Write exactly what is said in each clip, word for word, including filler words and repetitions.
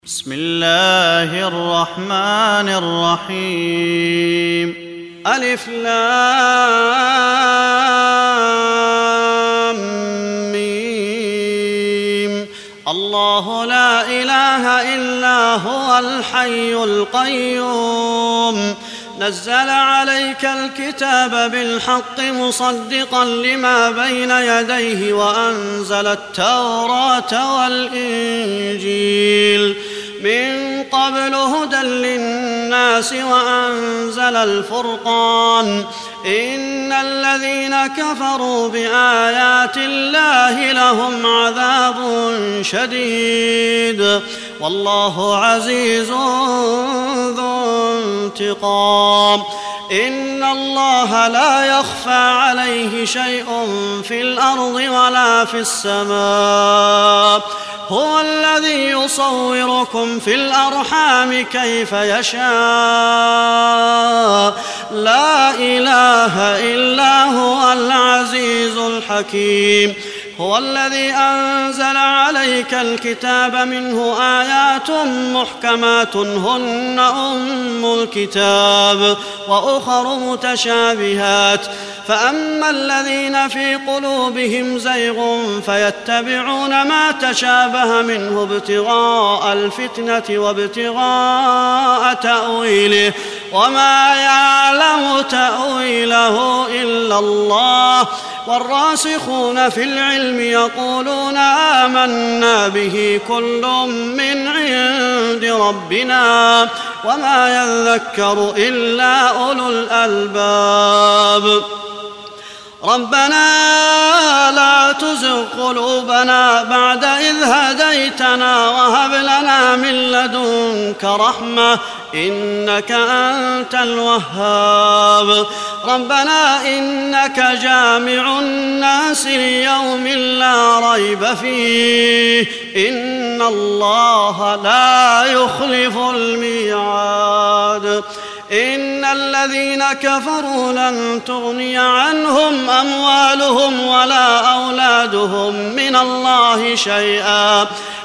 بسم الله الرحمن الرحيم. ألف لام ميم. الله لا إله إلا هو الحي القيوم نزل عليك الكتاب بالحق مصدقا لما بين يديه وأنزل التوراة والإنجيل من قبل هدى للناس وأنزل الفرقان إن الذين كفروا بآيات الله لهم عذاب شديد والله عزيز ذو انتقام. إن الله لا يخفى عليه شيء في الأرض ولا في السماء هو الذي يصوركم في الأرحام كيف يشاء لا إله إلا هو العزيز الحكيم. هو الذي أنزل عليك الكتاب منه آيات محكمات هن أم الكتاب وأخر متشابهات فأما الذين في قلوبهم زيغ فيتبعون ما تشابه منه ابتغاء الفتنة وابتغاء تأويله وما يعلم تأويله إلا الله والراسخون في العلم يقولون آمنا به كل من عند ربنا وما يذكر إلا أولو الألباب. ربنا لا تزغ قلوبنا بعد إذ هديتنا وهب لنا من لدنك رحمة إنك أنت الوهاب. ربنا إنك جامع الناس ليوم لا ريب فيه إن الله لا يخلف الميعاد. إن الذين كفروا لن تغني عنهم أموالهم ولا أولادهم من الله شيئا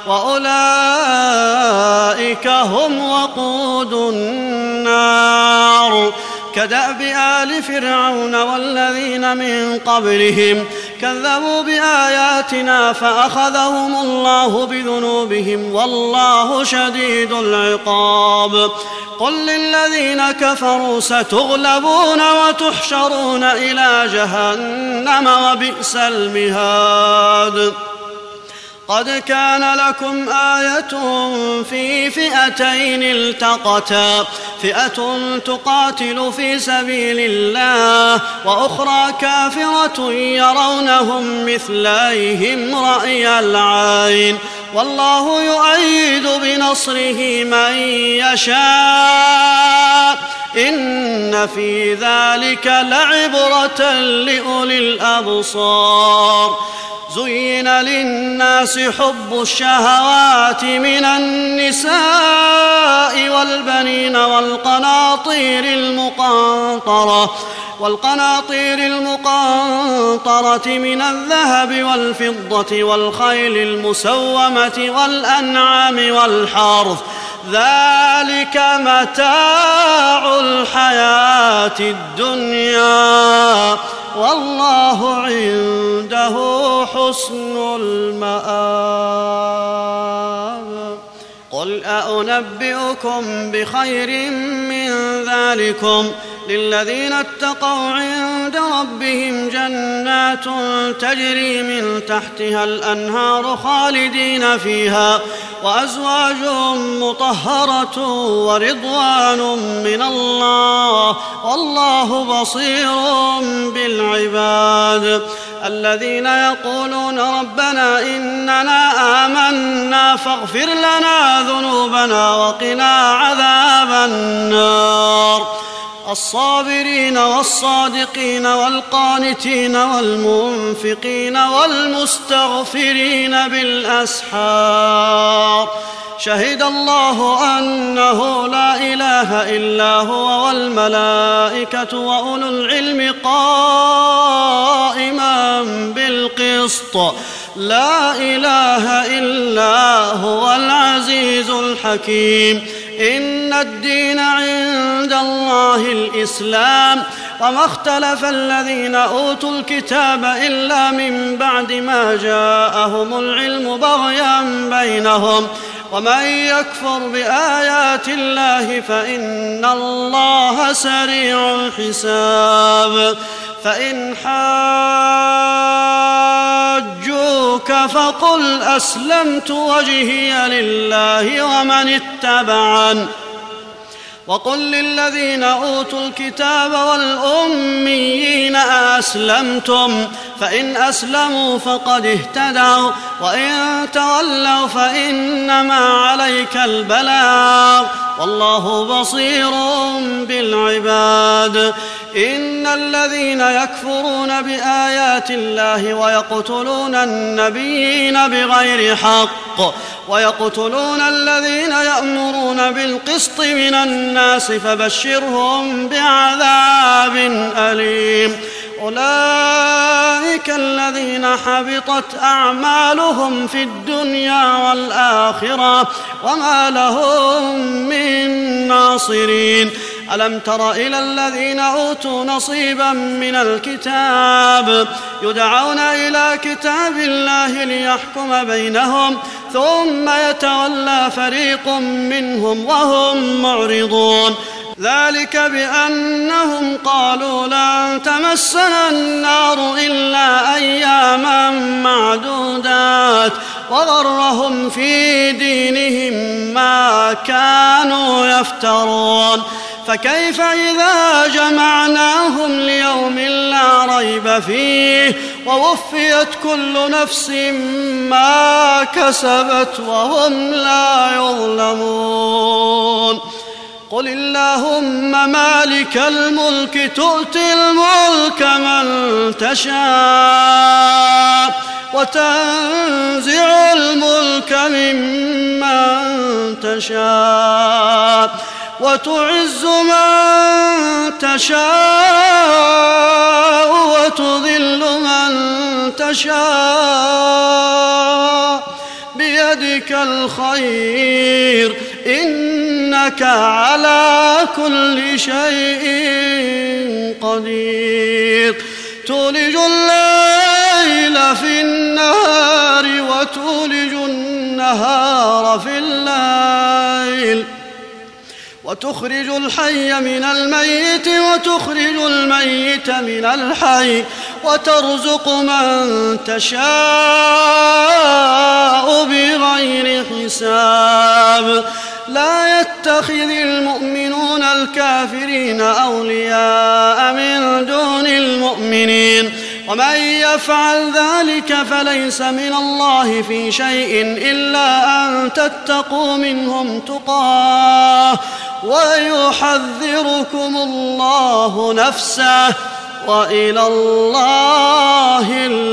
وأولئك هم وقود النار. كدأب آل فرعون والذين من قبلهم كذبوا بآياتنا فأخذهم الله بذنوبهم والله شديد العقاب. قل للذين كفروا ستغلبون وتحشرون إلى جهنم وبئس المهاد. قد كان لكم آية في فئتين التقتا فئة تقاتل في سبيل الله وأخرى كافرة يرونهم مثليهم رأي العين والله يؤيد بنصره من يشاء إن في ذلك لعبرة لأولي الأبصار. زين للناس حب الشهوات من النساء والبنين والقناطير المقنطرة والقناطير المقنطرة من الذهب والفضة والخيل المسومة والأنعام والحرث ذلك متاع الحياة الدنيا والله عنده حسن المآب. قل أنبئكم بخير من ذلكم للذين اتقوا عند ربهم جنات تجري من تحتها الأنهار خالدين فيها وأزواج مطهرة ورضوان من الله والله بصير بالعباد. الذين يقولون ربنا إننا آمنا فاغفر لنا ذنوبنا وقنا عذاب النار. الصابرين والصادقين والقانتين والمنفقين والمستغفرين بالأسحار شهد الله أنه لا إله إلا هو والملائكة وأولو العلم قائما بالقسط لا إله إلا هو العزيز الحكيم إن الدين عند الله الإسلام وما اختلف الذين أوتوا الكتاب إلا من بعد ما جاءهم العلم بغيا بينهم ومن يكفر بآيات الله فإن الله سريع الحساب فإن حاجوك فقل أسلمت وجهي لله ومن اتبعن وقل للذين أوتوا الكتاب والأميين أسلمتم فإن أسلموا فقد اهتدوا وإن تولوا فإنما عليك البلاغ والله بصير بالعباد إن الذين يكفرون بآيات الله ويقتلون النبيين بغير حق ويقتلون الذين يأمرون بالقسط من الناس فبشرهم بعذاب أليم أولئك الذين حبطت أعمالهم في الدنيا والآخرة وما لهم من ناصرين ألم تر إلى الذين أوتوا نصيبا من الكتاب يدعون إلى كتاب الله ليحكم بينهم ثم يتولى فريق منهم وهم معرضون ذلك بأنهم قالوا لن تمسنا النار إلا أياما معدودات وغرهم في دينهم ما كانوا يفترون فكيف إذا جمعناهم ليوم لا ريب فيه ووفيت كل نفس ما كسبت وهم لا يظلمون قل اللهم مالك الملك تؤتي الملك من تشاء وتنزع الملك ممن تشاء وتعز من تشاء وتذل من تشاء بيدك الخير إنك على كل شيء قدير تولج الليل في النهار وتولج النهار في الليل وتخرج الحي من الميت وتخرج الميت من الحي وترزق من تشاء بغير حساب لا يتخذ المؤمنون الكافرين أولياء من دون المؤمنين ومن يفعل ذلك فليس من الله في شيء إلا أن تتقوا منهم تقاه ويحذركم الله نفسه وإلى الله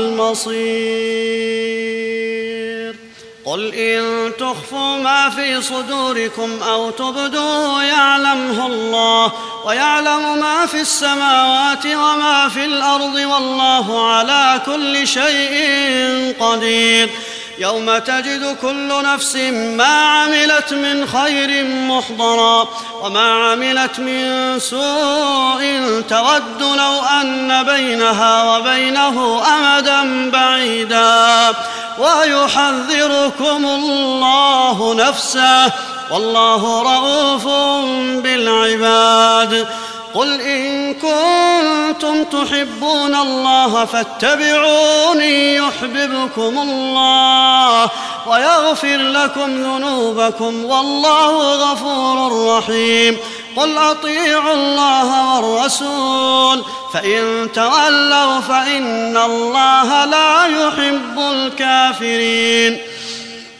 المصير قل إن تخفوا ما في صدوركم أو تبدوه يعلمه الله ويعلم ما في السماوات وما في الأرض والله على كل شيء قدير يوم تجد كل نفس ما عملت من خير محضرا وما عملت من سوء تود لو أن بينها وبينه أمدا بعيدا ويحذركم الله نفسه والله رؤوف بالعباد قل إن كنتم تحبون الله فاتبعوني يحببكم الله ويغفر لكم ذنوبكم والله غفور رحيم قل أطيعوا الله والرسول فإن تولوا فإن الله لا يحب الكافرين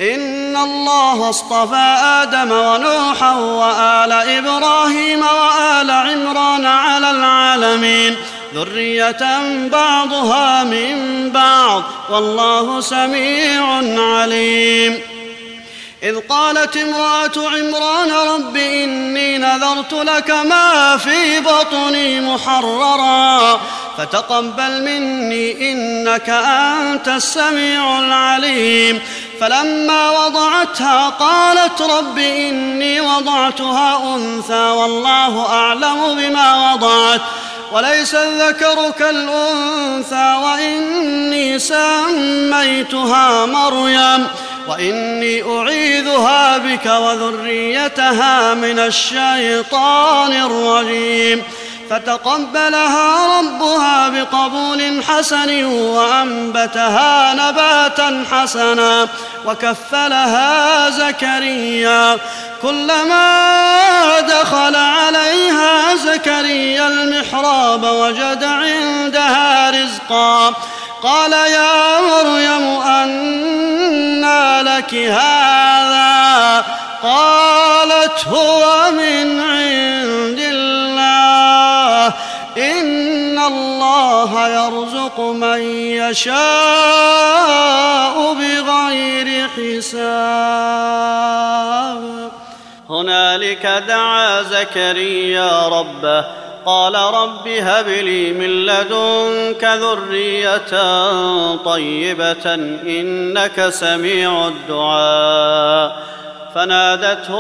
إن الله اصطفى آدم ونوحا وآل إبراهيم وآل عمران على العالمين ذرية بعضها من بعض والله سميع عليم. إذ قالت امرأة عمران رب إني نذرت لك ما في بطني محررا فتقبل مني إنك أنت السميع العليم. فلما وضعتها قالت رب إني وضعتها أنثى والله أعلم بما وضعت وليس الذكر كالأنثى وإني سميتها مريم وإني أعيذها بك وذريتها من الشيطان الرجيم. فتقبلها ربها بقبول حسن وأنبتها نباتا حسنا وكفلها زكريا. كلما دخل عليها زكريا المحراب وجد عندها رزقا قال يا مريم أنى لك هذا قالت هو من عند الله إن الله يرزق من يشاء بغير حساب. هنالك دعا زكريا ربه قال رب هب لي من لدنك ذرية طيبة إنك سميع الدعاء. فنادته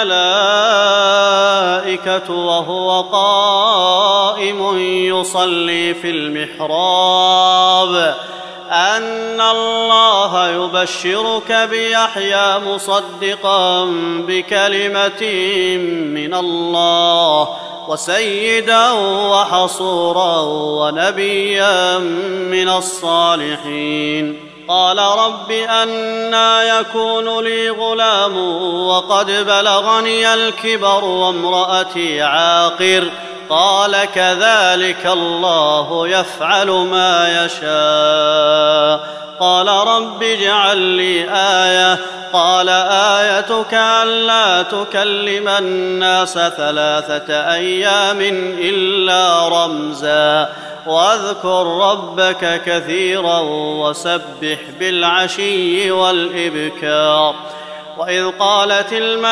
الملائكة وهو قائم يصلي في المحراب أن الله يبشرك بيحيى مصدقا بكلمة من الله وسيدا وحصورا ونبيا من الصالحين. قال رب أنى يكون لي غلام وقد بلغني الكبر وامرأتي عاقر قال كذلك الله يفعل ما يشاء. قال رب اجعل لي آية قال آيتك ألا تكلم الناس ثلاثة أيام إلا رمزا واذكر ربك كثيرا وسبح بالعشي والإبكار. وإذ قالت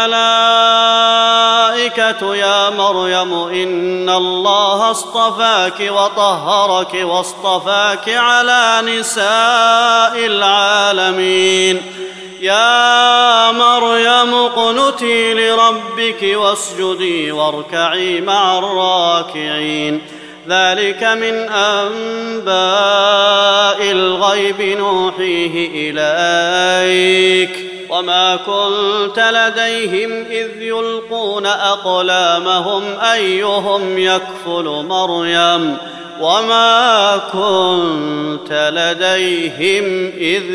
الملائكة يا مريم إن الله اصطفاك وطهرك واصطفاك على نساء العالمين يا مريم اقنتي لربك واسجدي واركعي مع الراكعين. ذلك من أنباء الغيب نوحيه إليك وما كنت لديهم إذ يلقون أقلامهم أيهم يكفل مريم وما كنت لديهم إذ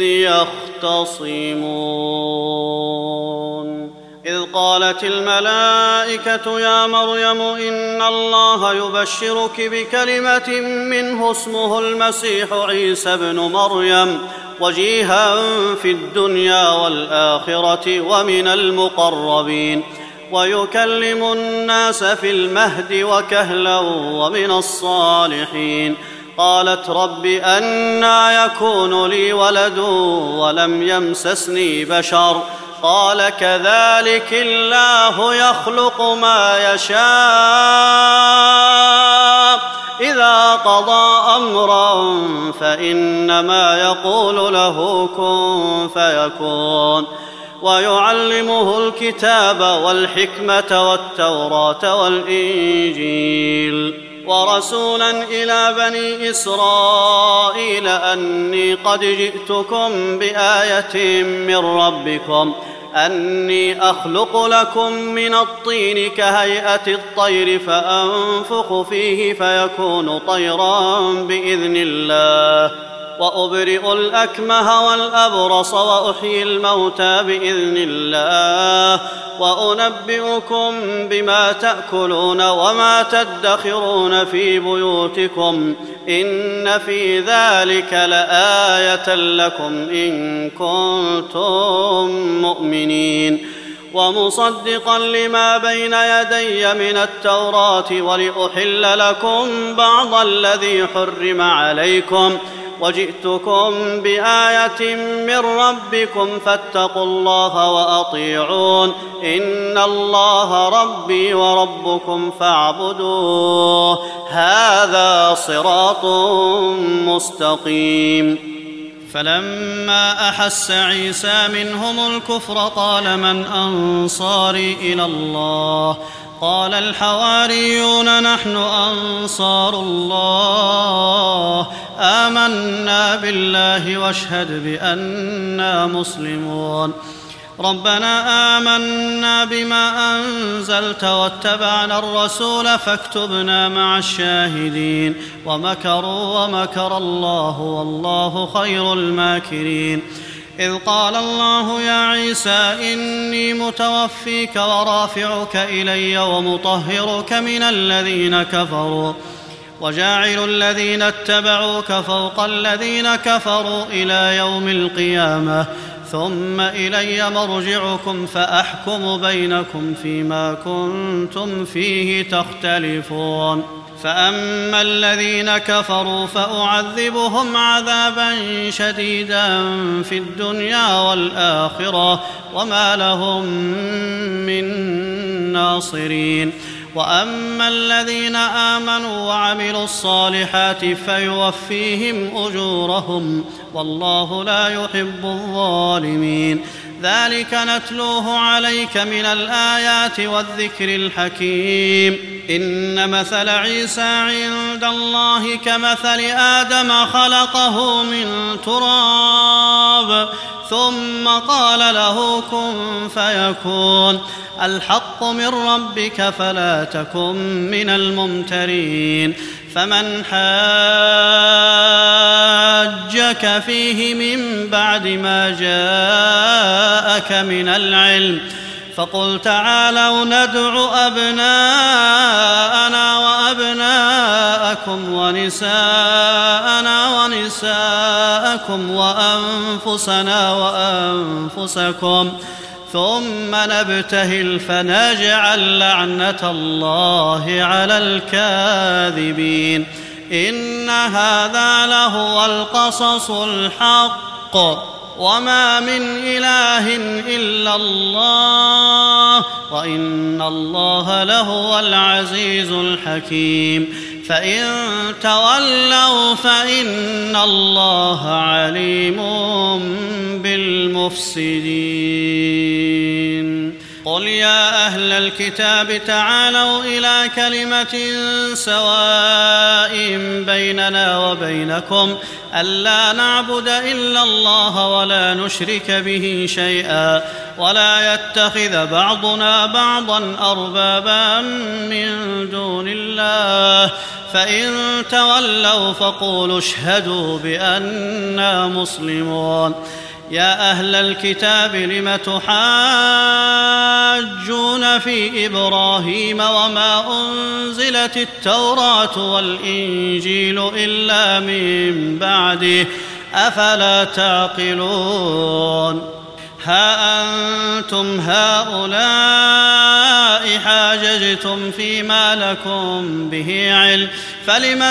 يختصمون. إذ قالت الملائكة يا مريم إن الله يبشرك بكلمة منه اسمه المسيح عيسى ابن مريم وجيها في الدنيا والآخرة ومن المقربين ويكلم الناس في المهد وكهلا ومن الصالحين. قالت رب أنى يكون لي ولد ولم يمسسني بشر قال كذلك الله يخلق ما يشاء إذا قضى أمرا فإنما يقول له كن فيكون. ويعلمه الكتاب والحكمة والتوراة والإنجيل ورسولا إلى بني إسرائيل أني قد جئتكم بآية من ربكم أني أخلق لكم من الطين كهيئة الطير فأنفخ فيه فيكون طيرا بإذن الله وأبرئ الأكمه والأبرص وأحيي الموتى بإذن الله وأنبئكم بما تأكلون وما تدخرون في بيوتكم إن في ذلك لآية لكم إن كنتم مؤمنين ومصدقا لما بين يدي من التوراة ولأحل لكم بعض الذي حرم عليكم وجئتكم بآية من ربكم فاتقوا الله وأطيعون إن الله ربي وربكم فاعبدوه هذا صراط مستقيم. فلما أحس عيسى منهم الكفر قال من أنصاري إلى الله قال الحواريون نحن أنصار الله آمنا بالله واشهد بأننا مسلمون ربنا آمنا بما أنزلت واتبعنا الرسول فاكتبنا مع الشاهدين ومكروا ومكر الله والله خير الماكرين إذ قال الله يا عيسى إني متوفيك ورافعك إلي ومطهرك من الذين كفروا وجاعل الذين اتبعوك فوق الذين كفروا إلى يوم القيامة ثم إلي مرجعكم فأحكم بينكم فيما كنتم فيه تختلفون فأما الذين كفروا فأعذبهم عذابا شديدا في الدنيا والآخرة وما لهم من ناصرين وأما الذين آمنوا وعملوا الصالحات فيوفيهم أجورهم والله لا يحب الظالمين ذلك نتلوه عليك من الآيات والذكر الحكيم إن مثل عيسى عند الله كمثل آدم خلقه من تراب ثم قال له كن فيكون الحق من ربك فلا تكن من الممترين فمن حاجك فيه من بعد ما جاءك من العلم فقل تعالوا ندع أبناءنا وأبناءكم ونساءنا ونساءكم وأنفسنا وأنفسكم ثم نبتهل فنجعل لعنة الله على الكاذبين إن هذا لهو القصص الحق وما من إله إلا الله وإن الله لهو العزيز الحكيم فإن تولوا فإن الله عليم بالمفسدين قل يا أهل الكتاب تعالوا إلى كلمة سواء بيننا وبينكم ألا نعبد إلا الله ولا نشرك به شيئا ولا يتخذ بعضنا بعضا أربابا من دون الله فإن تولوا فقولوا اشهدوا بأننا مسلمون يا أهل الكتاب لم تحاجون في إبراهيم وما أنزلت التوراة والإنجيل إلا من بعده أفلا تعقلون ها أنتم هؤلاء حاججتم فيما لكم به علم فلم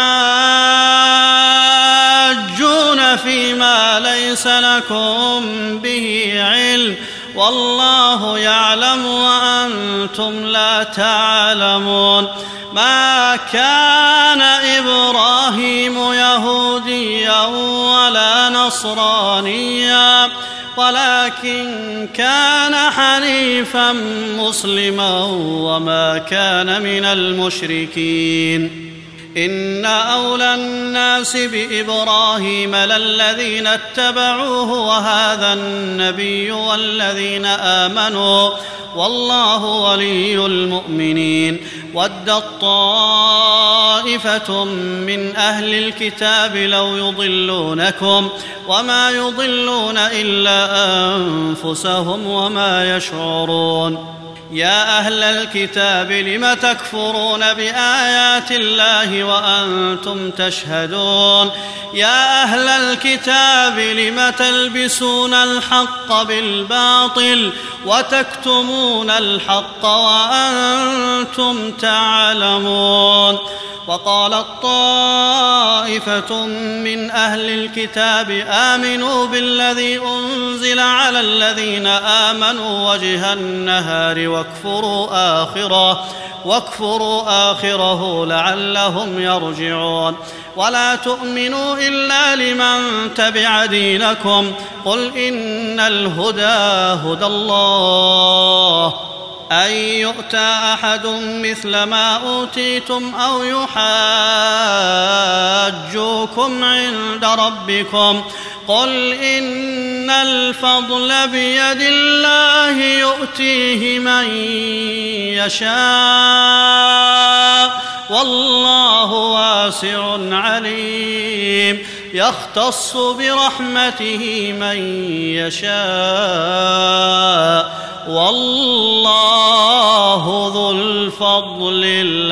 تحاجون فيما ليس لكم به علم والله يعلم وأنتم لا تعلمون ما كان إبراهيم يهوديا ولا نصرانيا ولكن كان حنيفا مسلما وما كان من المشركين إن أولى الناس بإبراهيم للذين اتبعوه وهذا النبي والذين آمنوا والله ولي المؤمنين ودت طائفة من أهل الكتاب لو يضلونكم وما يضلون إلا أنفسهم وما يشعرون يا أهل الكتاب لم تكفرون بآيات الله وأنتم تشهدون يا أهل الكتاب لم تلبسون الحق بالباطل وتكتمون الحق وأنتم تعلمون وقالت طائفة من أهل الكتاب آمنوا بالذي أنزل على الذين آمنوا وجه النهار واكفروا آخره واكفروا آخره لعلهم يرجعون ولا تؤمنوا إلا لمن تبع دينكم قل إن الهدى هدى الله أن يؤتى أحد مثل ما أوتيتم أو يحاجوكم عند ربكم قل إن الفضل بيد الله يؤتيه من يشاء والله واسع عليم يختص برحمته من يشاء والله ذو الفضل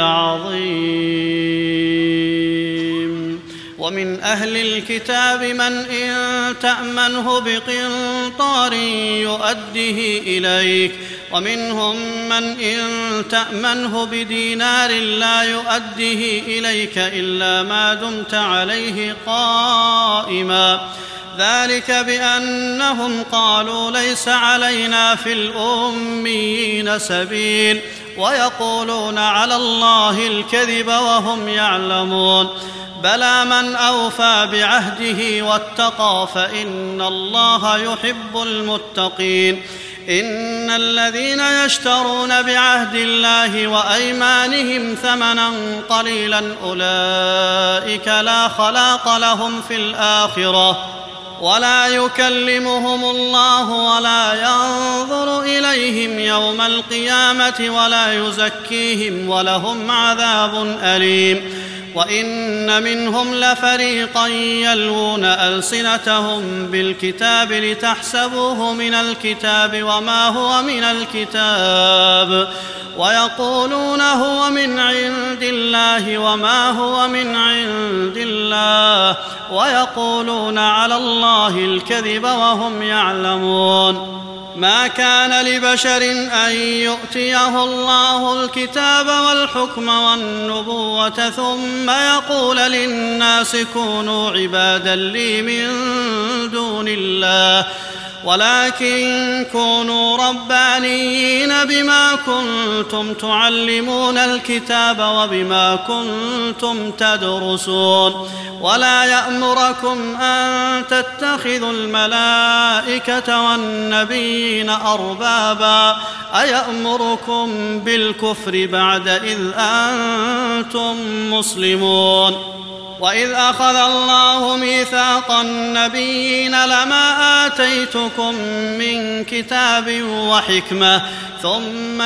العظيم ومن أهل الكتاب من إن تأمنه بقنطار يؤده إليك ومنهم من إن تأمنه بدينار لا يؤده إليك إلا ما دمت عليه قائما ذلك بأنهم قالوا ليس علينا في الأميين سبيل ويقولون على الله الكذب وهم يعلمون بلى من أوفى بعهده واتقى فإن الله يحب المتقين إن الذين يشترون بعهد الله وأيمانهم ثمنا قليلا أولئك لا خلاق لهم في الآخرة ولا يكلمهم الله ولا ينظر إليهم يوم القيامة ولا يزكيهم ولهم عذاب أليم وإن منهم لفريقا يلوون ألسنتهم بالكتاب لتحسبوه من الكتاب وما هو من الكتاب ويقولون هو من عند الله وما هو من عند الله ويقولون على الله الكذب وهم يعلمون ما كان لبشر أن يؤتيه الله الكتاب والحكم والنبوة ثم يقول للناس كونوا عبادا لي من دون الله ولكن كونوا ربانيين بما كنتم تعلمون الكتاب وبما كنتم تدرسون ولا يأمركم أن تتخذوا الملائكة والنبيين أربابا أيأمركم بالكفر بعد إذ أنتم مسلمون وإذ أخذ الله ميثاق النبيين لما آتيتكم من كتاب وحكمة ثم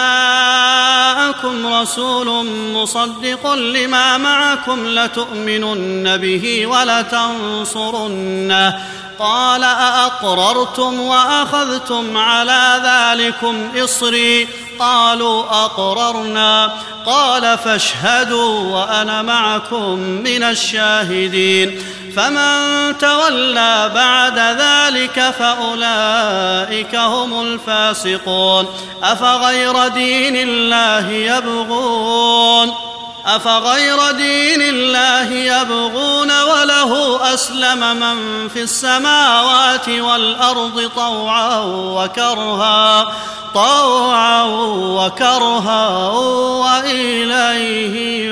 جاءكم رسول مصدق لما معكم لتؤمنن به ولتنصرنه قال أأقررتم وأخذتم على ذلكم إصري قالوا أقررنا قال فاشهدوا وأنا معكم من الشاهدين فمن تولى بعد ذلك فأولئك هم الفاسقون أفغير دين الله يبغون أفغير دين الله يبغون وله أسلم من في السماوات والأرض طوعا وكرها طوعا وكرها وإليه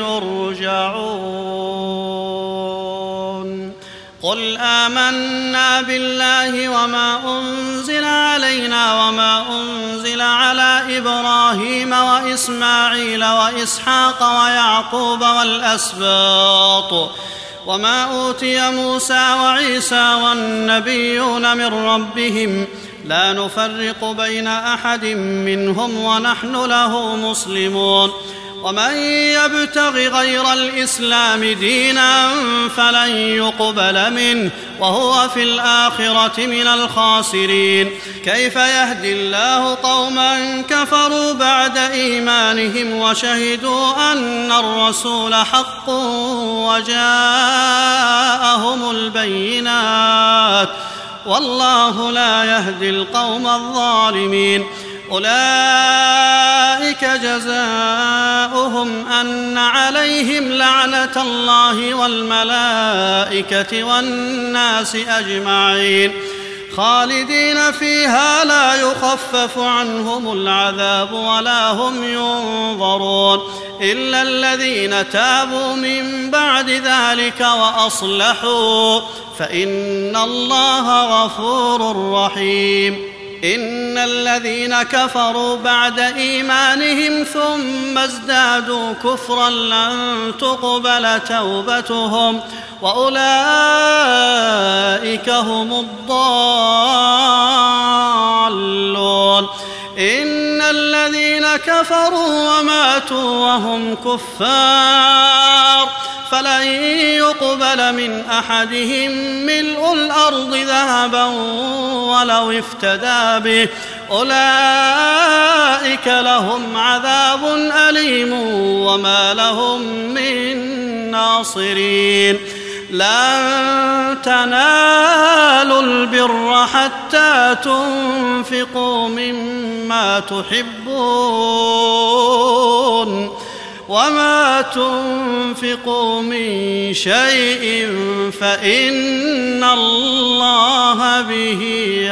يرجعون قل آمنا بالله وما أنزل علينا وما أنزل على إبراهيم وإسماعيل وإسحاق ويعقوب والأسباط وما أوتي موسى وعيسى والنبيون من ربهم لا نفرق بين أحد منهم ونحن له مسلمون ومن يبتغ غير الإسلام دينا فلن يقبل منه وهو في الآخرة من الخاسرين. كيف يهدي الله قوما كفروا بعد إيمانهم وشهدوا أن الرسول حق وجاءهم البينات والله لا يهدي القوم الظالمين. أولئك جزاؤهم أن عليهم لعنة الله والملائكة والناس أجمعين خالدين فيها لا يخفف عنهم العذاب ولا هم ينظرون إلا الذين تابوا من بعد ذلك وأصلحوا فإن الله غفور رحيم. إن الذين كفروا بعد إيمانهم ثم ازدادوا كفرا لن تقبل توبتهم وأولئك هم الضالون. إن الذين كفروا وماتوا وهم كفار فلن يقبل من أحدهم ملء الأرض ذهبا ولو افتدى به أولئك لهم عذاب أليم وما لهم من ناصرين. لن تنالوا البر حتى تنفقوا مما تحبون وما تنفقوا من شيء فإن الله به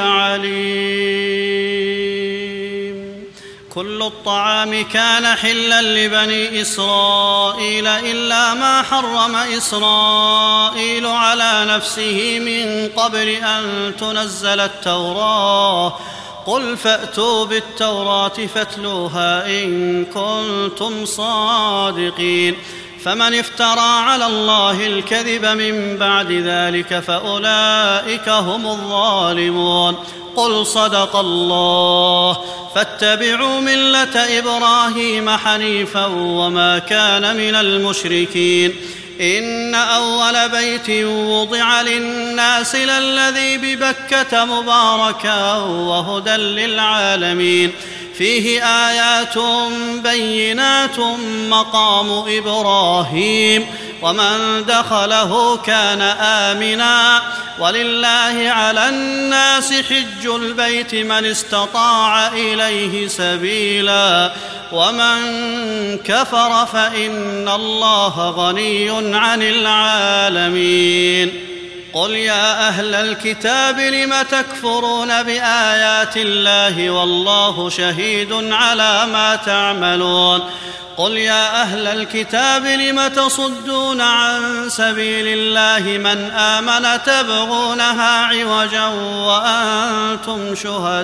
عليم. كل الطعام كان حلا لبني إسرائيل إلا ما حرم إسرائيل على نفسه من قبل أن تنزل التوراة قل فأتوا بالتوراة فاتلوها إن كنتم صادقين. فمن افترى على الله الكذب من بعد ذلك فأولئك هم الظالمون. قل صدق الله فاتبعوا ملة إبراهيم حنيفا وما كان من المشركين. إن أول بيت وضع للناس للذي ببكة مباركا وهدى للعالمين فيه آيات بينات مقام إبراهيم ومن دخله كان آمنا ولله على الناس حج البيت من استطاع إليه سبيلا ومن كفر فإن الله غني عن العالمين. قل يا أهل الكتاب لم تكفرون بآيات الله والله شهيد على ما تعملون. قل يا أهل الكتاب لم تصدون عن سبيل الله من آمن تبغونها عوجا وأنتم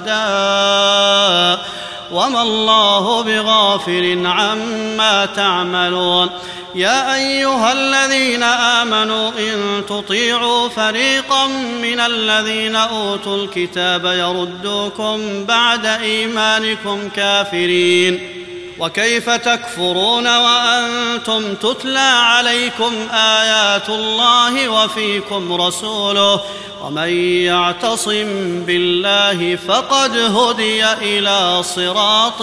شهداء وما الله بغافل عما تعملون. يا أيها الذين آمنوا إن تطيعوا فريقا من الذين أوتوا الكتاب يردوكم بعد إيمانكم كافرين وكيف تكفرون وأنتم تتلى عليكم آيات الله وفيكم رسوله ومن يعتصم بالله فقد هدي إلى صراط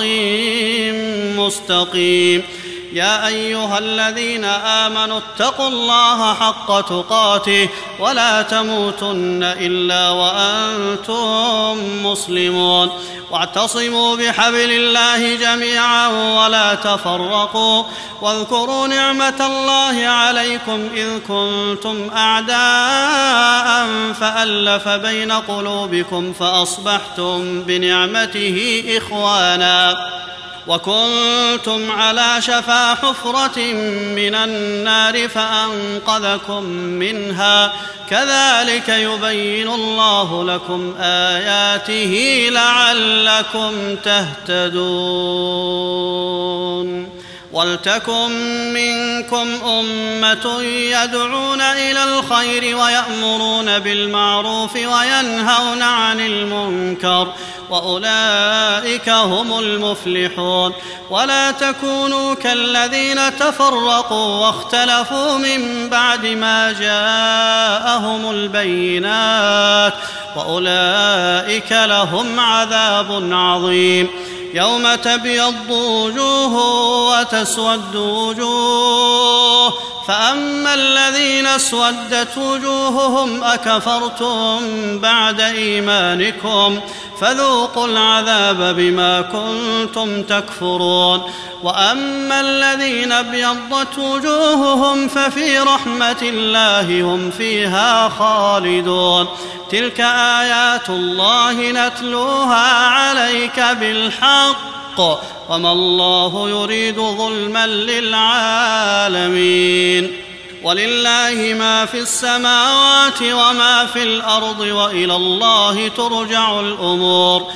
مستقيم. يا أيها الذين آمنوا اتقوا الله حق تقاته ولا تموتن إلا وأنتم مسلمون واعتصموا بحبل الله جميعا ولا تفرقوا واذكروا نعمة الله عليكم إذ كنتم أعداء فألف بين قلوبكم فأصبحتم بنعمته إخوانا وكنتم على شفا حفرة من النار فأنقذكم منها كذلك يبين الله لكم آياته لعلكم تهتدون. ولتكن منكم أمة يدعون إلى الخير ويأمرون بالمعروف وينهون عن المنكر وأولئك هم المفلحون. ولا تكونوا كالذين تفرقوا واختلفوا من بعد ما جاءهم البينات وأولئك لهم عذاب عظيم. يوم تبيض وجوه وتسود وجوه، فأما الذين اسودت وجوههم أكفرتم بعد إيمانكم فذوقوا العذاب بما كنتم تكفرون. وأما الذين ابيضت وجوههم ففي رحمة الله هم فيها خالدون. تلك آيات الله نتلوها عليك بالحق وما الله يريد ظلما للعالمين. ولله ما في السماوات وما في الأرض وإلى الله ترجع الأمور.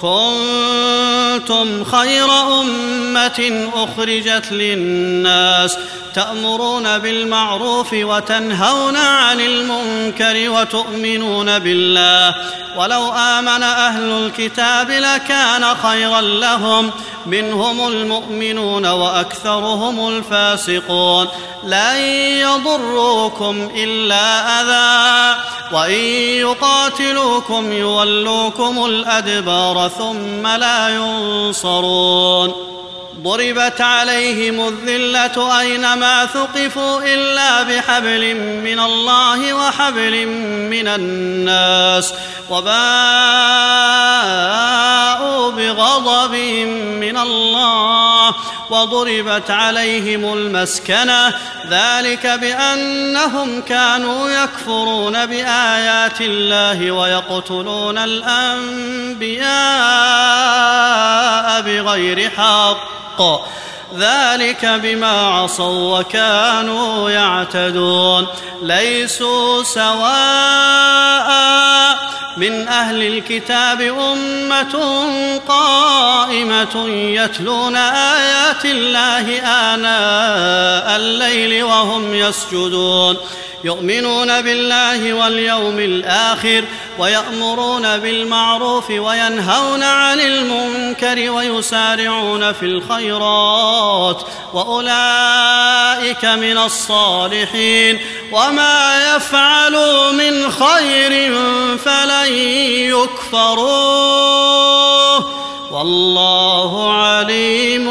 كنتم خير أمة أخرجت للناس تأمرون بالمعروف وتنهون عن المنكر وتؤمنون بالله. ولو آمن أهل الكتاب لكان خيرا لهم، منهم المؤمنون وأكثرهم الفاسقون. لن يضروكم إلا أذى، وإن يقاتلوكم يولوكم الأدبار ثم لا ينصرون. ضربت عليهم الذلة أينما ثقفوا إلا بحبل من الله وحبل من الناس وباءوا بغضب من الله وضربت عليهم المسكنة، ذلك بأنهم كانوا يكفرون بآيات الله ويقتلون الأنبياء بغير حق، ذلك بما عصوا وكانوا يعتدون. ليسوا سواء من أهل الكتاب أمة قائمة يتلون آيات الله آناء الليل وهم يسجدون، يؤمنون بالله واليوم الآخر ويأمرون بالمعروف وينهون عن المنكر ويسارعون في الخيرات وأولئك من الصالحين. وما يفعلوا من خير فلن يكفروه والله عليم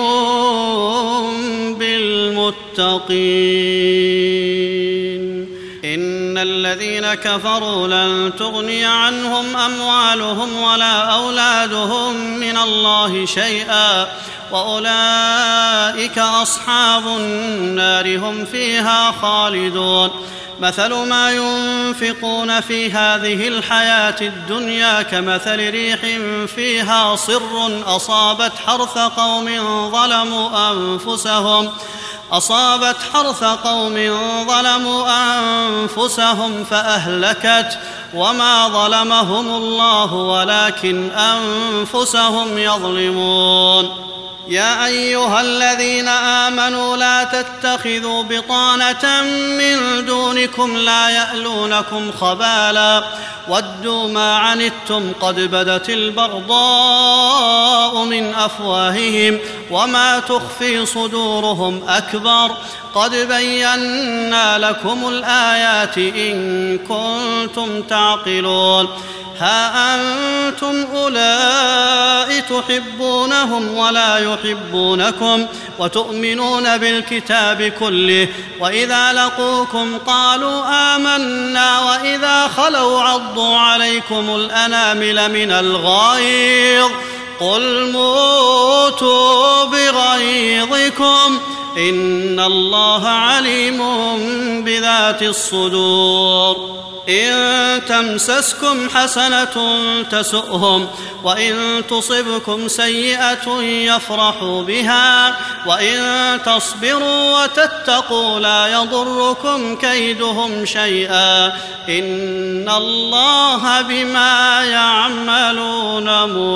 بالمتقين. إن الذين كفروا لن تغني عنهم أموالهم ولا أولادهم من الله شيئا وأولئك أصحاب النار هم فيها خالدون. مثل ما ينفقون في هذه الحياة الدنيا كمثل ريح فيها صر أصابت حرث قوم ظلموا أنفسهم أصابت حرث قوم ظلموا أنفسهم فأهلكت وما ظلمهم الله ولكن أنفسهم يظلمون. يا أيها الذين آمنوا لا تتخذوا بطانة من دونكم لا يألونكم خبالا ودوا ما عنتم قد بدت البغضاء من أفواههم وما تخفي صدورهم أكبر قد بينا لكم الآيات إن كنتم تعقلون. ها أنتم أولئك تحبونهم ولا يحبونكم وتؤمنون بالكتاب كله وإذا لقوكم قالوا آمنا وإذا خلوا عضوا عليكم الأنامل من الغيظ قل موتوا بغيظكم إن الله عليم بذات الصدور. إن تمسسكم حسنة تسؤهم وإن تصبكم سيئة يفرحوا بها وإن تصبروا وتتقوا لا يضركم كيدهم شيئا إن الله بما يعملون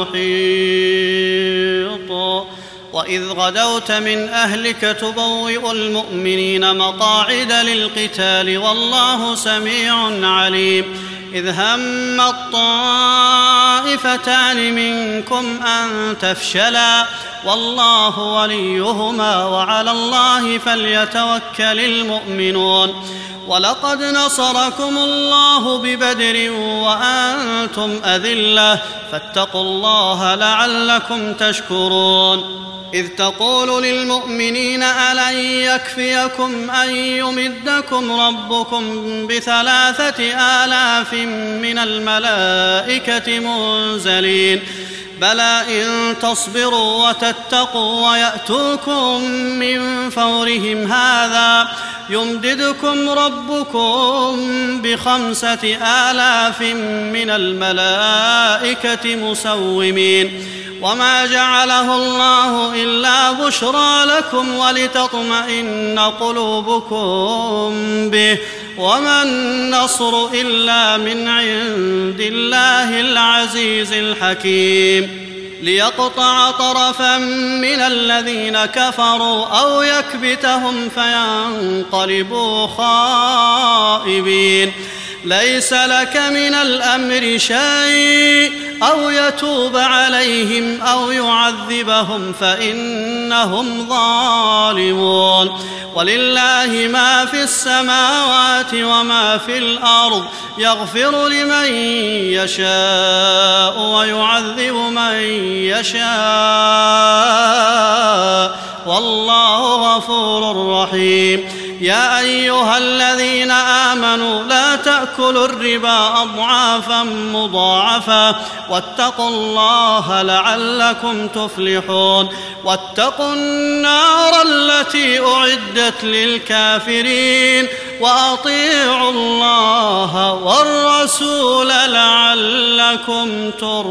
محيط. وإذ غدوت من أهلك تبوئ المؤمنين مقاعد للقتال والله سميع عليم. إذ هم الطائفتان طائفتان منكم أن تفشلا والله وليهما وعلى الله فليتوكل المؤمنون ولقد نصركم الله ببدر وأنتم أذلة فاتقوا الله لعلكم تشكرون إذ تقول للمؤمنين ألن يكفيكم أن يمدكم ربكم بثلاثة آلاف من الملائكة منزلين بلى إن تصبروا وتتقوا ويأتوكم من فورهم هذا يمددكم ربكم بخمسة آلاف من الملائكة مسومين وما جعله الله إلا بشرى لكم ولتطمئن قلوبكم به وما النصر إلا من عند الله العزيز الحكيم ليقطع طرفا من الذين كفروا أو يكبتهم فينقلبوا خائبين ليس لك من الأمر شيء أو يتوب عليهم أو يعذبهم فإنهم ظالمون ولله ما في السماوات وما في الأرض يغفر لمن يشاء ويعذب من يشاء والله غفور رحيم يا أيها الذين آمنوا لا تأكلوا الربا أضعافا مضاعفة واتقوا الله لعلكم تفلحون واتقوا النار التي أعدت للكافرين وأطيعوا الله والرسول لعلكم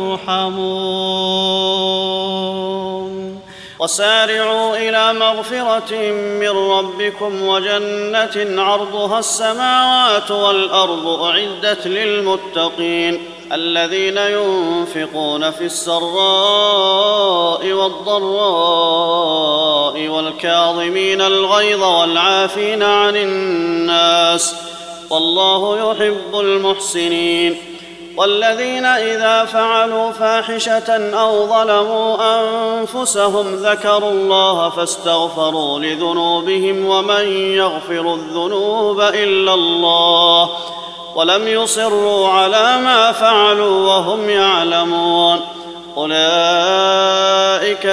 ترحمون وسارعوا إلى مغفرة من ربكم وجنة عرضها السماوات والأرض أعدت للمتقين الذين ينفقون في السراء والضراء والكاظمين الغيظ والعافين عن الناس والله يحب المحسنين والذين إذا فعلوا فاحشة أو ظلموا أنفسهم ذكروا الله فاستغفروا لذنوبهم ومن يغفر الذنوب إلا الله ولم يصروا على ما فعلوا وهم يعلمون أولئك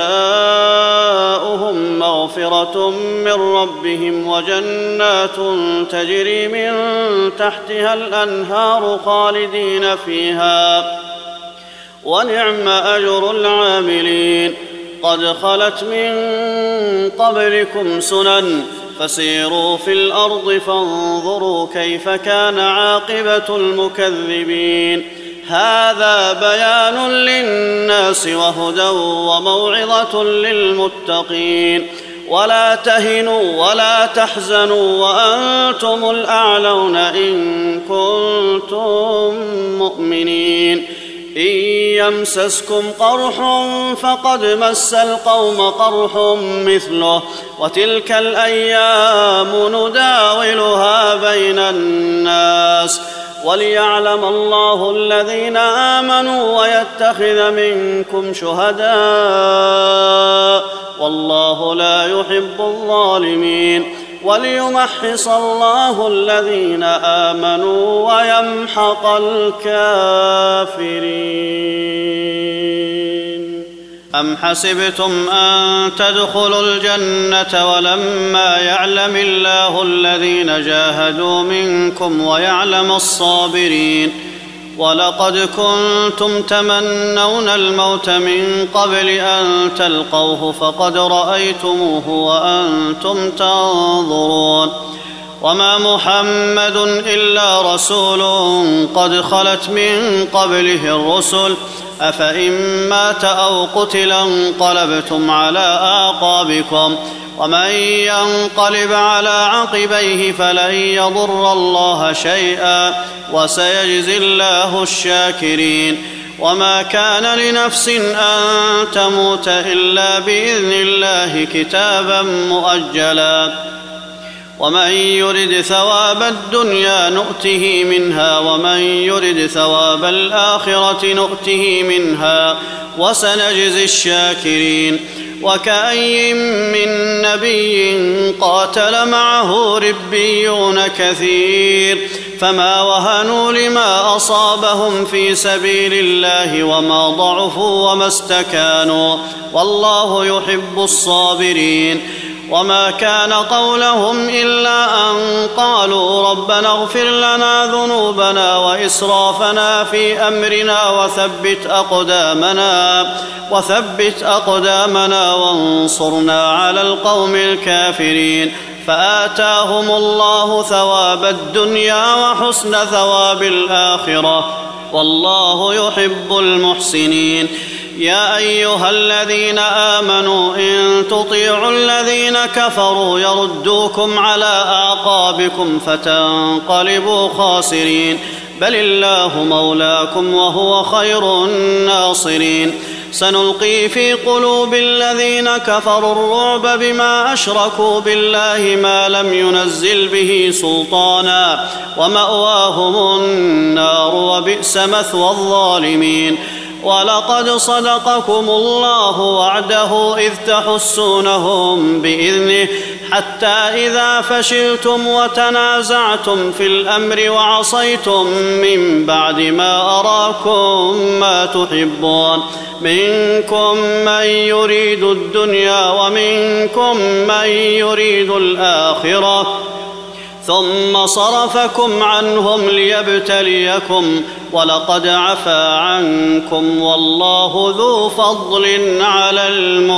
جزاؤهم مغفرة من ربهم وجنات تجري من تحتها الأنهار خالدين فيها ونعم أجر العاملين قد خلت من قبلكم سنن فسيروا في الأرض فانظروا كيف كان عاقبة المكذبين هذا بيان للناس وهدى وموعظة للمتقين ولا تهنوا ولا تحزنوا وأنتم الأعلون إن كنتم مؤمنين إن يمسسكم قرح فقد مس القوم قرح مثله وتلك الأيام نداولها بين الناس وليعلم الله الذين آمنوا ويتخذ منكم شهداء والله لا يحب الظالمين وليمحص الله الذين آمنوا ويمحق الكافرين أم حسبتم أن تدخلوا الجنة ولما يعلم الله الذين جاهدوا منكم ويعلم الصابرين ولقد كنتم تمنون الموت من قبل أن تلقوه فقد رأيتموه وأنتم تنظرون وما محمد إلا رسول قد خلت من قبله الرسل أفإن مات أو قتل انقلبتم على أعقابكم ومن ينقلب على عقبيه فلن يضر الله شيئا وسيجزي الله الشاكرين وما كان لنفس أن تموت إلا بإذن الله كتابا مؤجلا ومن يرد ثواب الدنيا نؤته منها ومن يرد ثواب الآخرة نؤته منها وسنجزي الشاكرين. وكأي من نبي قاتل معه ربيون كثير فما وهنوا لما أصابهم في سبيل الله وما ضعفوا وما استكانوا والله يحب الصابرين. وما كان قولهم إلا أن قالوا ربنا اغفر لنا ذنوبنا وإسرافنا في أمرنا وثبت أقدامنا وثبت أقدامنا وانصرنا على القوم الكافرين. فآتاهم الله ثواب الدنيا وحسن ثواب الآخرة والله يحب المحسنين. يا أيها الذين آمنوا إن تطيعوا الذين كفروا يردوكم على أعقابكم فتنقلبوا خاسرين بل الله مولاكم وهو خير الناصرين. سنلقي في قلوب الذين كفروا الرعب بما أشركوا بالله ما لم ينزل به سلطانا ومأواهم النار وبئس مثوى الظالمين. ولقد صدقكم الله وعده إذ تحسونهم بإذنه حتى إذا فشلتم وتنازعتم في الأمر وعصيتم من بعد ما أراكم ما تحبون منكم من يريد الدنيا ومنكم من يريد الآخرة ثم صرفكم عنهم ليبتليكم ولقد عفا عنكم والله ذو فضل على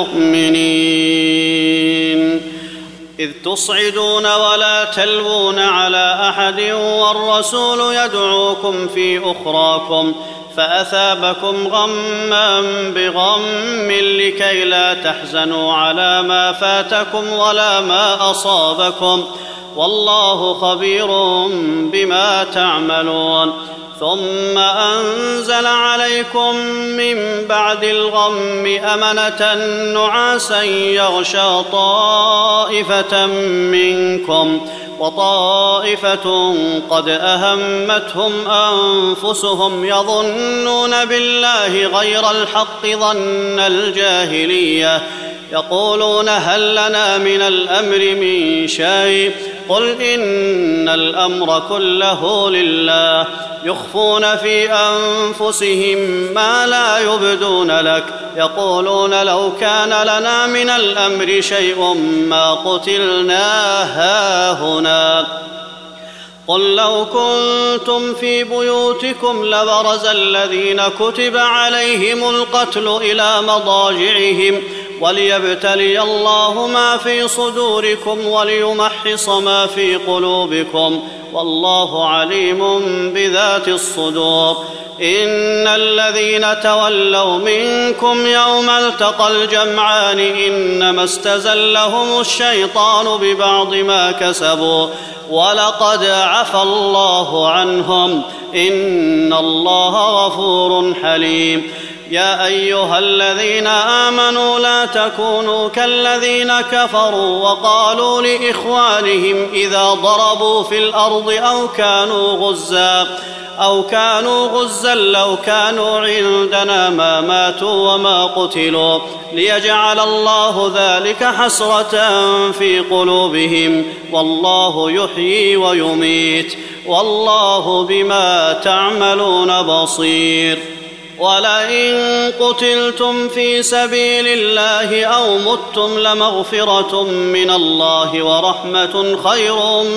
المؤمنين. إذ تصعدون ولا تلوون على أحد والرسول يدعوكم في أخراكم فأثابكم غما بغم لكي لا تحزنوا على ما فاتكم ولا ما أصابكم والله خبير بما تعملون. ثم أنزل عليكم من بعد الغم أمنة نعاسا يغشى طائفة منكم وطائفة قد أهمتهم أنفسهم يظنون بالله غير الحق ظن الجاهلية يقولون هل لنا من الأمر من شيء قل إن الأمر كله لله يخفون في أنفسهم ما لا يبدون لك يقولون لو كان لنا من الأمر شيء ما قتلنا هاهنا قل لو كنتم في بيوتكم لبرز الذين كتب عليهم القتل إلى مضاجعهم وليبتلي الله ما في صدوركم وليمحص ما في قلوبكم والله عليم بذات الصدور. إن الذين تولوا منكم يوم التقى الجمعان إنما استزلهم الشيطان ببعض ما كسبوا ولقد عفى الله عنهم إن الله غفور حليم. يا أيها الذين آمنوا لا تكونوا كالذين كفروا وقالوا لإخوانهم إذا ضربوا في الأرض أو كانوا غزا أو كانوا غزا لو كانوا عندنا ما ماتوا وما قتلوا ليجعل الله ذلك حسرة في قلوبهم والله يحيي ويميت والله بما تعملون بصير. ولئن قتلتم في سبيل الله أو متم لمغفرة من الله ورحمة خير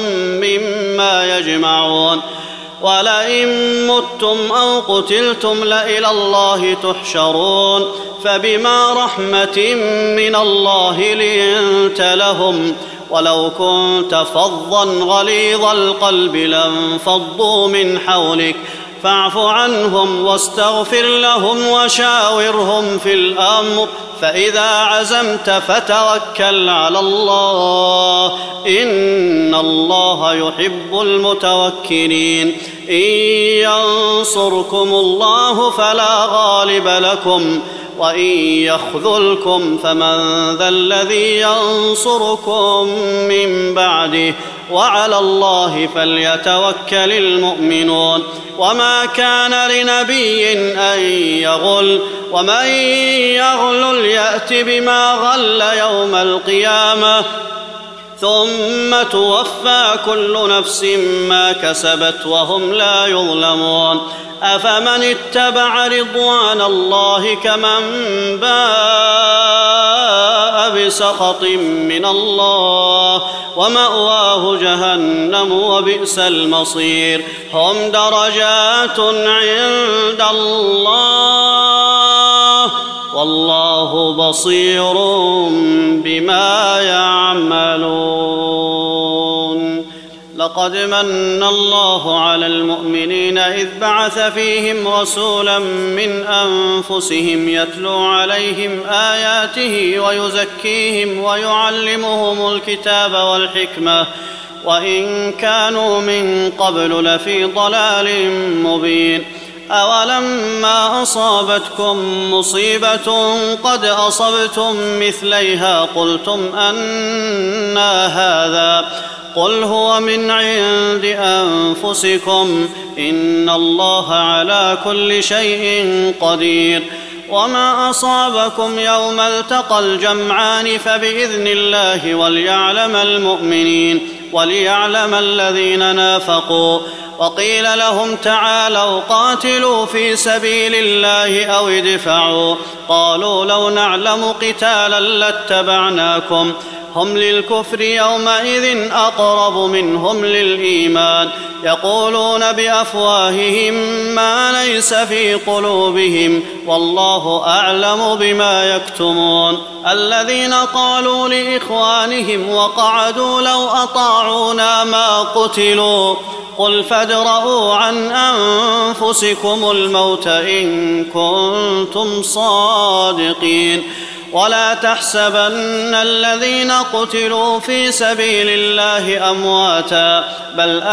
مما يجمعون. ولئن متم أو قتلتم لإلى الله تحشرون فبما رحمة من الله لنت لهم ولو كنت فظا غليظ القلب لانفضوا من حولك فاعف عنهم واستغفر لهم وشاورهم في الأمر فإذا عزمت فتوكل على الله إن الله يحب المتوكلين. إن ينصركم الله فلا غالب لكم وإن يخذلكم فمن ذا الذي ينصركم من بعده وعلى الله فليتوكل المؤمنون وما كان لنبي أن يغل ومن يغل يأت بما غل يوم القيامة ثم توفى كل نفس ما كسبت وهم لا يظلمون أفمن اتبع رضوان الله كمن باء بسخط من الله ومأواه جهنم وبئس المصير هم درجات عند الله والله بصير بما يعملون لقد من الله على المؤمنين إذ بعث فيهم رسولا من أنفسهم يتلو عليهم آياته ويزكيهم ويعلمهم الكتاب والحكمة وإن كانوا من قبل لفي ضلال مبين أولما أصابتكم مصيبة قد أصبتم مثليها قلتم أنى هذا قل هو من عند أنفسكم إن الله على كل شيء قدير وما أصابكم يوم التقى الجمعان فبإذن الله وليعلم المؤمنين وليعلم الذين نافقوا وقيل لهم تعالوا قاتلوا في سبيل الله أو ادفعوا قالوا لو نعلم قتالا لاتبعناكم هم للكفر يومئذ أقرب منهم للإيمان يقولون بأفواههم ما ليس في قلوبهم والله أعلم بما يكتمون الذين قالوا لإخوانهم وقعدوا لو أطاعونا ما قتلوا قل فادرءوا عن أنفسكم الموت إن كنتم صادقين ولا تحسبن الذين قتلوا في سبيل الله أمواتا بل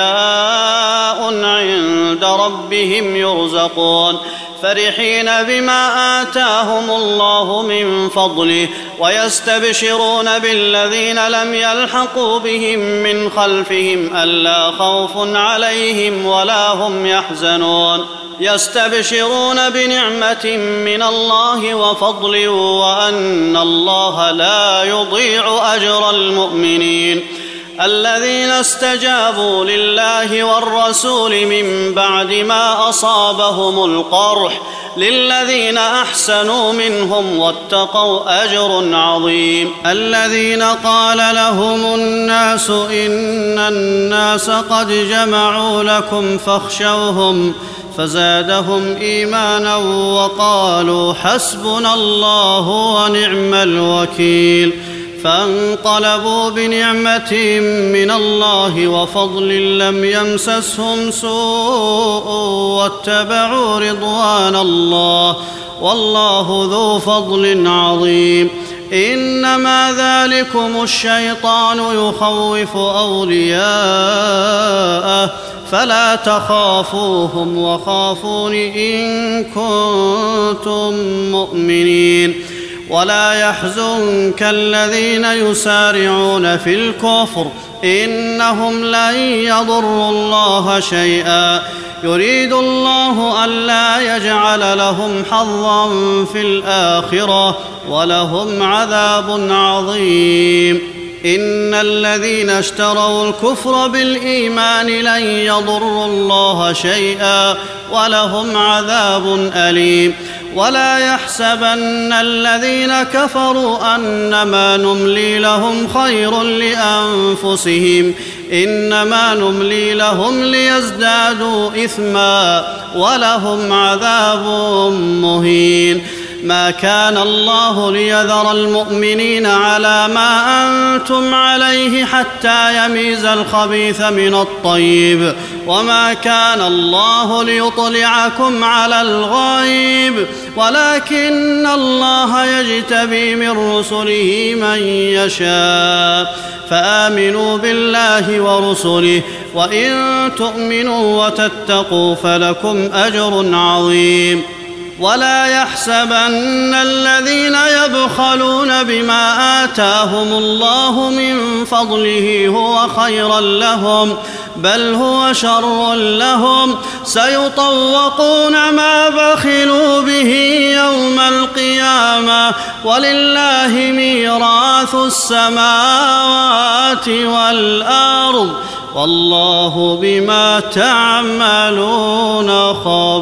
أحياء عند ربهم يرزقون فرحين بما آتاهم الله من فضله ويستبشرون بالذين لم يلحقوا بهم من خلفهم ألا خوف عليهم ولا هم يحزنون يستبشرون بنعمة من الله وفضل وأن الله لا يضيع أجر المؤمنين الذين استجابوا لله والرسول من بعد ما أصابهم القرح للذين أحسنوا منهم واتقوا أجر عظيم الذين قال لهم الناس إن الناس قد جمعوا لكم فاخشوهم فزادهم إيمانا وقالوا حسبنا الله ونعم الوكيل فانقلبوا بنعمة من الله وفضل لم يمسسهم سوء واتبعوا رضوان الله والله ذو فضل عظيم إنما ذلكم الشيطان يخوف أولياءه فلا تخافوهم وخافون إن كنتم مؤمنين ولا يحزنك الذين يسارعون في الكفر إنهم لن يضروا الله شيئا يريد الله ألا يجعل لهم حظا في الآخرة ولهم عذاب عظيم إن الذين اشتروا الكفر بالإيمان لن يضروا الله شيئا ولهم عذاب أليم ولا يحسبن الذين كفروا أنما نملي لهم خير لأنفسهم إنما نملي لهم ليزدادوا إثما ولهم عذاب مهين ما كان الله ليذر المؤمنين على ما أنتم عليه حتى يميز الخبيث من الطيب وما كان الله ليطلعكم على الغيب ولكن الله يجتبي من رسله من يشاء فآمنوا بالله ورسله وإن تؤمنوا وتتقوا فلكم أجر عظيم ولا يحسبن الذين يبخلون بما آتاهم الله من فضله هو خيرا لهم بل هو شر لهم سيطوقون ما بخلوا به يوم القيامة ولله ميراث السماوات والأرض والله بما تعملون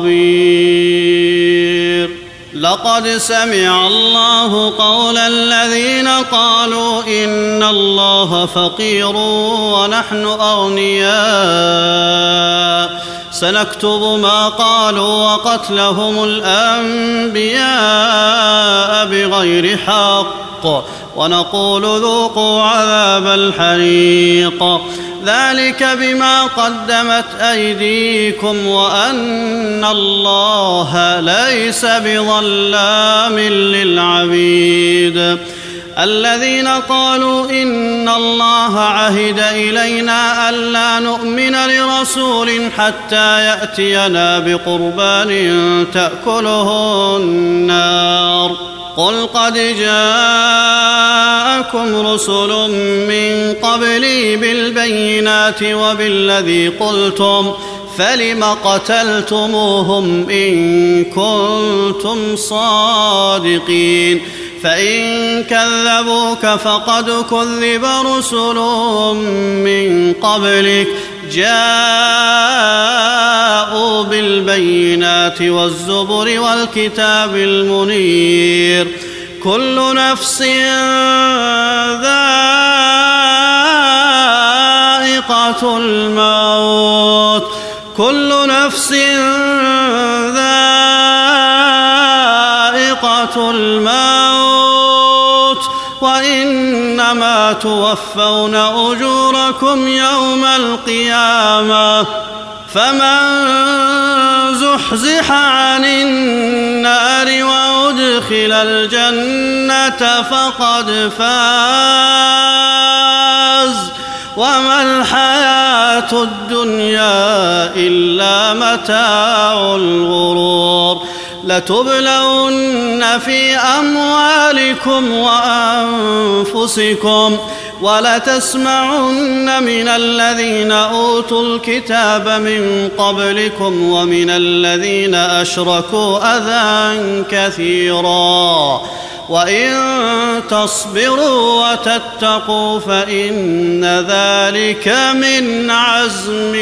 خبير. لقد سمع الله قول الذين قالوا إن الله فقير ونحن أغنياء سنكتب ما قالوا وقتلهم الأنبياء بغير حق ونقول ذوقوا عذاب الحريق ذلك بما قدمت أيديكم وأن الله ليس بظلام للعبيد. الذين قالوا إن الله عهد إلينا ألا نؤمن لرسول حتى يأتينا بقربان تأكله النار قل قد جاءكم رسل من قبلي بالبينات وبالذي قلتم فلم قتلتموهم إن كنتم صادقين فإن كذبوك فقد كذب رسل من قبلك جاءوا بالبينات والزبر والكتاب المنير كل نفس ذائقة الموت كل نفس ذائقة الموت وإنما توفون أجوركم يوم القيامة فمن زحزح عن النار وأدخل الجنة فقد فاز وما الحياة الدنيا إلا متاع الغرور. لتبلون في أموالكم وأنفسكم ولتسمعن من الذين أوتوا الكتاب من قبلكم ومن الذين أشركوا أذى كثيرا وإن تصبروا وتتقوا فإن ذلك من عزم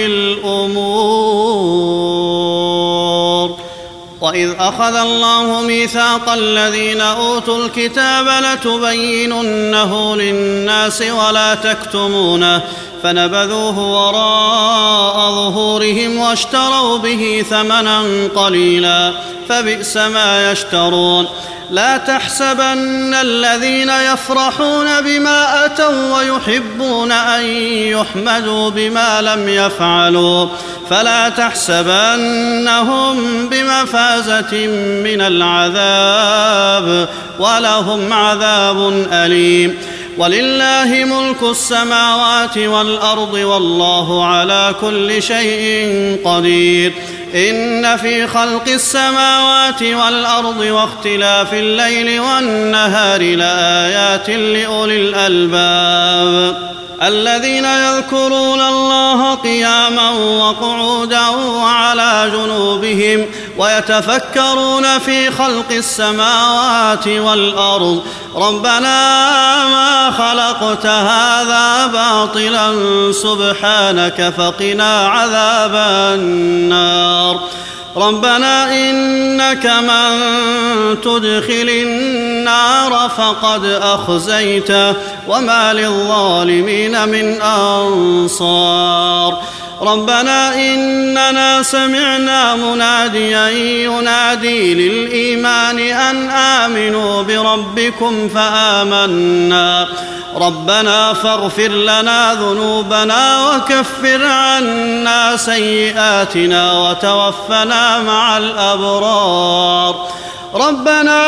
الأمور. وإذ أخذ الله ميثاق الذين أوتوا الكتاب لتبيننه للناس ولا تكتمونه فنبذوه وراء ظهورهم واشتروا به ثمنا قليلا فبئس ما يشترون. لا تحسبن الذين يفرحون بما أتوا ويحبون أن يحمدوا بما لم يفعلوا فلا تحسبنهم بمفازة من العذاب ولهم عذاب أليم. ولله ملك السماوات والأرض والله على كل شيء قدير. إن في خلق السماوات والأرض واختلاف الليل والنهار لآيات لأولي الألباب الذين يذكرون الله قياما وقعودا وعلى جنوبهم ويتفكرون في خلق السماوات والأرض ربنا ما خلقت هذا باطلا سبحانك فقنا عذاب النار. ربنا إنك من تدخل النار فقد أخزيته وما للظالمين من أنصار. ربنا إننا سمعنا مناديا ينادي للإيمان أن آمنوا بربكم فآمنا ربنا فاغفر لنا ذنوبنا وكفر عنا سيئاتنا وتوفنا مع الأبرار. ربنا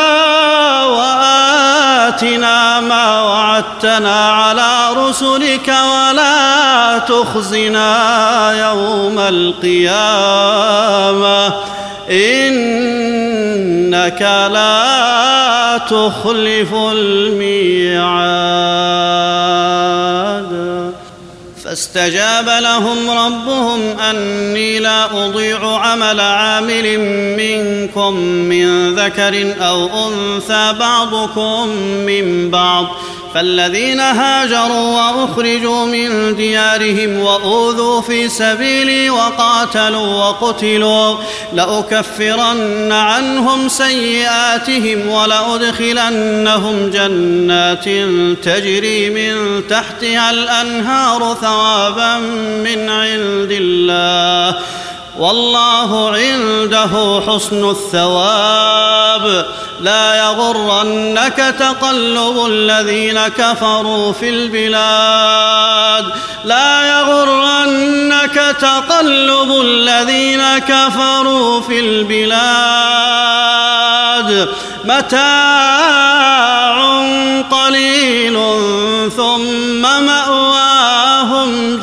وآتنا ما وعدتنا على رسلك ولا تخزنا يوم القيامة إن إنك لا تخلف الميعاد. فاستجاب لهم ربهم أني لا أضيع عمل عامل منكم من ذكر أو أنثى بعضكم من بعض، فالذين هاجروا وأخرجوا من ديارهم وأوذوا في سبيلي وقاتلوا وقتلوا لأكفرن عنهم سيئاتهم ولأدخلنهم جنات تجري من تحتها الأنهار ثوابا من عند الله، والله عنده حسن الثواب. لا يغرنك تقلب الذين كفروا في البلاد لا يغرنك تقلب الذين كفروا في البلاد متاع قليل ثم مأواهم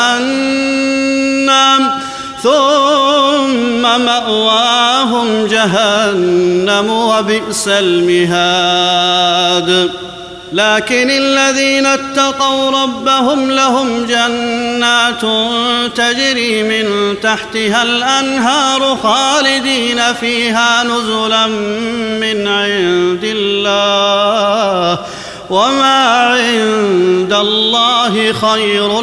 جهنم ثم مأواهم جهنم وبئس المهاد. لكن الذين اتقوا ربهم لهم جنات تجري من تحتها الأنهار خالدين فيها نزلا من عند الله، وما عند الله خير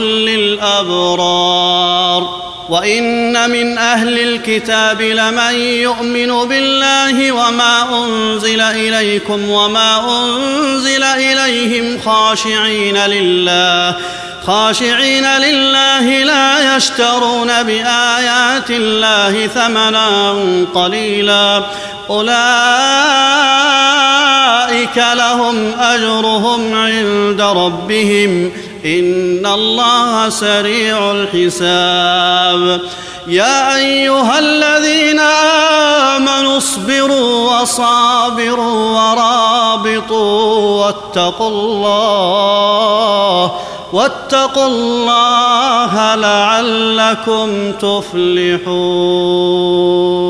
للأبرار. وإن من أهل الكتاب لمن يؤمن بالله وما أنزل إليكم وما أنزل إليهم خاشعين لله خاشعين لله لا يشترون بآيات الله ثمنا قليلا، أولئك لهم أجرهم عند ربهم إن الله سريع الحساب. يا أيها الذين آمنوا اصبروا وصابروا ورابطوا واتقوا الله واتقوا الله لعلكم تفلحون.